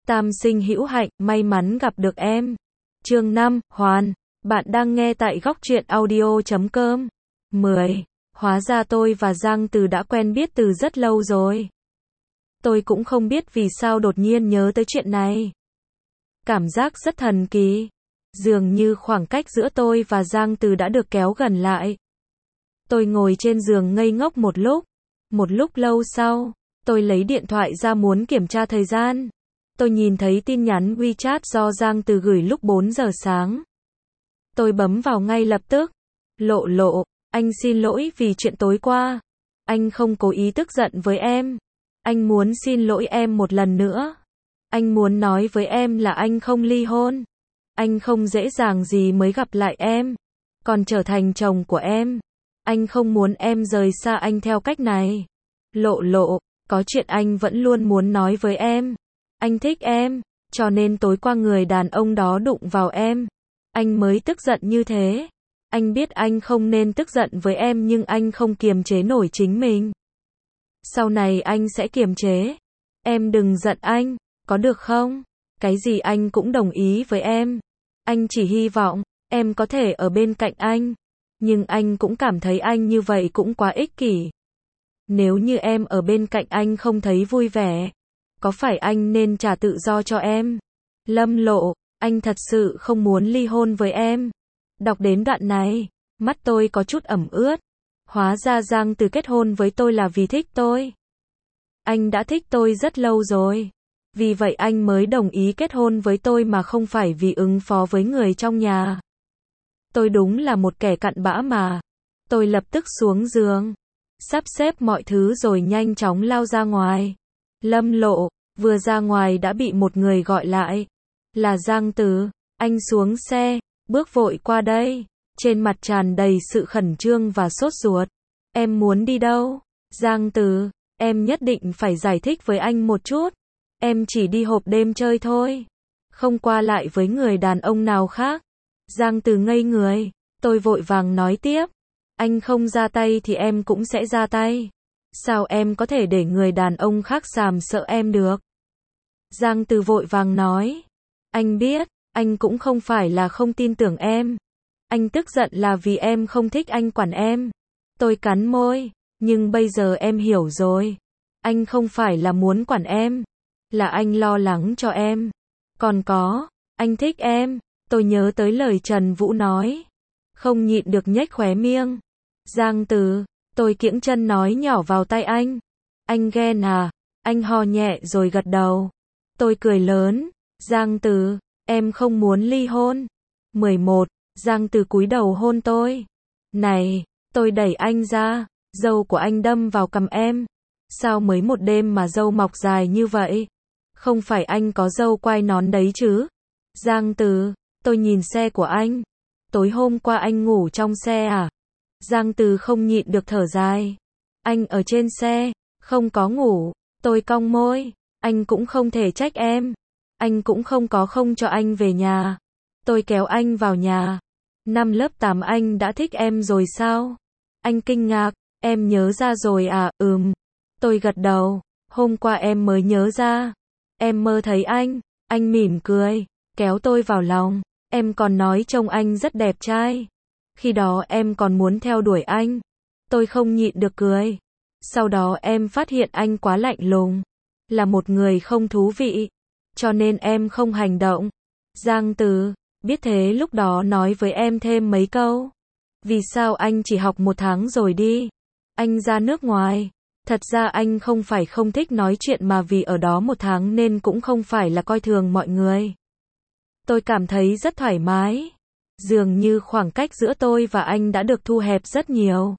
Tam sinh hữu hạnh, may mắn gặp được em. Chương 5, Hoàn. Bạn đang nghe tại góc truyện audio.com. 10. Hóa ra tôi và Giang Từ đã quen biết từ rất lâu rồi. Tôi cũng không biết vì sao đột nhiên nhớ tới chuyện này. Cảm giác rất thần kỳ. Dường như khoảng cách giữa tôi và Giang Từ đã được kéo gần lại. Tôi ngồi trên giường ngây ngốc một lúc. Một lúc lâu sau, tôi lấy điện thoại ra muốn kiểm tra thời gian. Tôi nhìn thấy tin nhắn WeChat do Giang Từ gửi lúc 4 giờ sáng. Tôi bấm vào ngay lập tức. Lộ, anh xin lỗi vì chuyện tối qua. Anh không cố ý tức giận với em. Anh muốn xin lỗi em một lần nữa. Anh muốn nói với em là anh không ly hôn. Anh không dễ dàng gì mới gặp lại em. Còn trở thành chồng của em. Anh không muốn em rời xa anh theo cách này. Lộ, có chuyện anh vẫn luôn muốn nói với em. Anh thích em, cho nên tối qua người đàn ông đó đụng vào em. Anh mới tức giận như thế. Anh biết anh không nên tức giận với em nhưng anh không kiềm chế nổi chính mình. Sau này anh sẽ kiềm chế. Em đừng giận anh, có được không? Cái gì anh cũng đồng ý với em. Anh chỉ hy vọng em có thể ở bên cạnh anh. Nhưng anh cũng cảm thấy anh như vậy cũng quá ích kỷ. Nếu như em ở bên cạnh anh không thấy vui vẻ, có phải anh nên trả tự do cho em? Lâm Lộ, anh thật sự không muốn ly hôn với em. Đọc đến đoạn này, mắt tôi có chút ẩm ướt. Hóa ra Giang Từ kết hôn với tôi là vì thích tôi. Anh đã thích tôi rất lâu rồi. Vì vậy anh mới đồng ý kết hôn với tôi mà không phải vì ứng phó với người trong nhà. Tôi đúng là một kẻ cặn bã mà. Tôi lập tức xuống giường, sắp xếp mọi thứ rồi nhanh chóng lao ra ngoài. Lâm Lộ, vừa ra ngoài đã bị một người gọi lại. Là Giang Từ. Anh xuống xe, bước vội qua đây. Trên mặt tràn đầy sự khẩn trương và sốt ruột. Em muốn đi đâu? Giang Từ, em nhất định phải giải thích với anh một chút. Em chỉ đi hộp đêm chơi thôi. Không qua lại với người đàn ông nào khác. Giang Từ ngây người. Tôi vội vàng nói tiếp. Anh không ra tay thì em cũng sẽ ra tay. Sao em có thể để người đàn ông khác sàm sợ em được? Giang Từ vội vàng nói. Anh biết, anh cũng không phải là không tin tưởng em. Anh tức giận là vì em không thích anh quản em. Tôi cắn môi, nhưng bây giờ em hiểu rồi. Anh không phải là muốn quản em, là anh lo lắng cho em. Còn có, anh thích em. Tôi nhớ tới lời Trần Vũ nói. Không nhịn được nhếch khóe miệng. Giang Từ, tôi kiễng chân nói nhỏ vào tai anh. Anh ghen à? Anh ho nhẹ rồi gật đầu. Tôi cười lớn. Giang Từ, em không muốn ly hôn. 11. Giang Từ cúi đầu hôn tôi. Này, tôi đẩy anh ra. Râu của anh đâm vào cằm em. Sao mới một đêm mà râu mọc dài như vậy? Không phải anh có râu quai nón đấy chứ? Giang Từ, tôi nhìn xe của anh. Tối hôm qua anh ngủ trong xe à? Giang Từ không nhịn được thở dài. Anh ở trên xe, không có ngủ. Tôi cong môi. Anh cũng không thể trách em. Anh cũng không có không cho anh về nhà. Tôi kéo anh vào nhà. Năm lớp 8 anh đã thích em rồi sao? Anh kinh ngạc. Em nhớ ra rồi à? Tôi gật đầu. Hôm qua em mới nhớ ra. Em mơ thấy anh mỉm cười, kéo tôi vào lòng. Em còn nói trông anh rất đẹp trai. Khi đó em còn muốn theo đuổi anh. Tôi không nhịn được cười. Sau đó em phát hiện anh quá lạnh lùng, là một người không thú vị. Cho nên em không hành động. Giang Từ, biết thế lúc đó nói với em thêm mấy câu. Vì sao anh chỉ học 1 tháng rồi đi? Anh ra nước ngoài. Thật ra anh không phải không thích nói chuyện mà vì ở đó 1 tháng nên cũng không phải là coi thường mọi người. Tôi cảm thấy rất thoải mái. Dường như khoảng cách giữa tôi và anh đã được thu hẹp rất nhiều.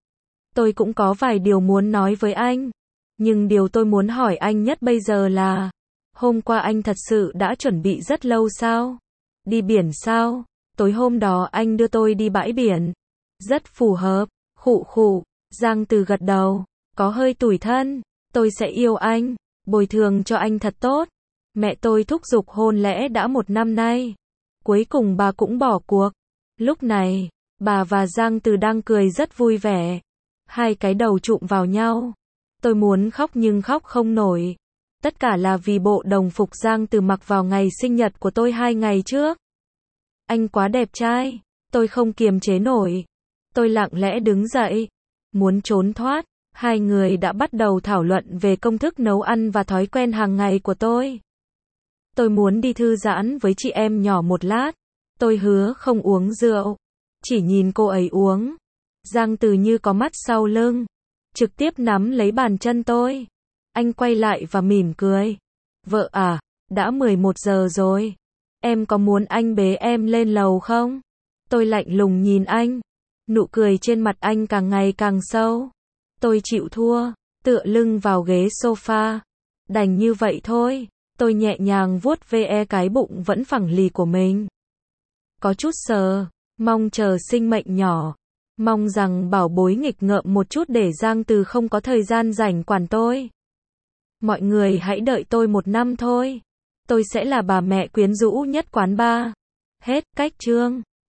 Tôi cũng có vài điều muốn nói với anh. Nhưng điều tôi muốn hỏi anh nhất bây giờ là, hôm qua anh thật sự đã chuẩn bị rất lâu sao? Đi biển sao? Tối hôm đó anh đưa tôi đi bãi biển. Rất phù hợp. Khụ. Giang Từ gật đầu. Có hơi tủi thân. Tôi sẽ yêu anh, bồi thường cho anh thật tốt. Mẹ tôi thúc giục hôn lễ đã 1 năm nay. Cuối cùng bà cũng bỏ cuộc. Lúc này, bà và Giang Từ đang cười rất vui vẻ. Hai cái đầu chụm vào nhau. Tôi muốn khóc nhưng khóc không nổi. Tất cả là vì bộ đồng phục Giang Từ mặc vào ngày sinh nhật của tôi 2 ngày trước. Anh quá đẹp trai. Tôi không kiềm chế nổi. Tôi lặng lẽ đứng dậy. Muốn trốn thoát. Hai người đã bắt đầu thảo luận về công thức nấu ăn và thói quen hàng ngày của tôi. Tôi muốn đi thư giãn với chị em nhỏ một lát. Tôi hứa không uống rượu. Chỉ nhìn cô ấy uống. Giang Từ như có mắt sau lưng. Trực tiếp nắm lấy bàn chân tôi. Anh quay lại và mỉm cười. Vợ à, đã 11 giờ rồi. Em có muốn anh bế em lên lầu không? Tôi lạnh lùng nhìn anh. Nụ cười trên mặt anh càng ngày càng sâu. Tôi chịu thua, tựa lưng vào ghế sofa. Đành như vậy thôi. Tôi nhẹ nhàng vuốt ve cái bụng vẫn phẳng lì của mình. Có chút sờ, mong chờ sinh mệnh nhỏ. Mong rằng bảo bối nghịch ngợm một chút để Giang Từ không có thời gian rảnh quản tôi. Mọi người hãy đợi tôi 1 năm thôi. Tôi sẽ là bà mẹ quyến rũ nhất quán bar. Hết cách chương.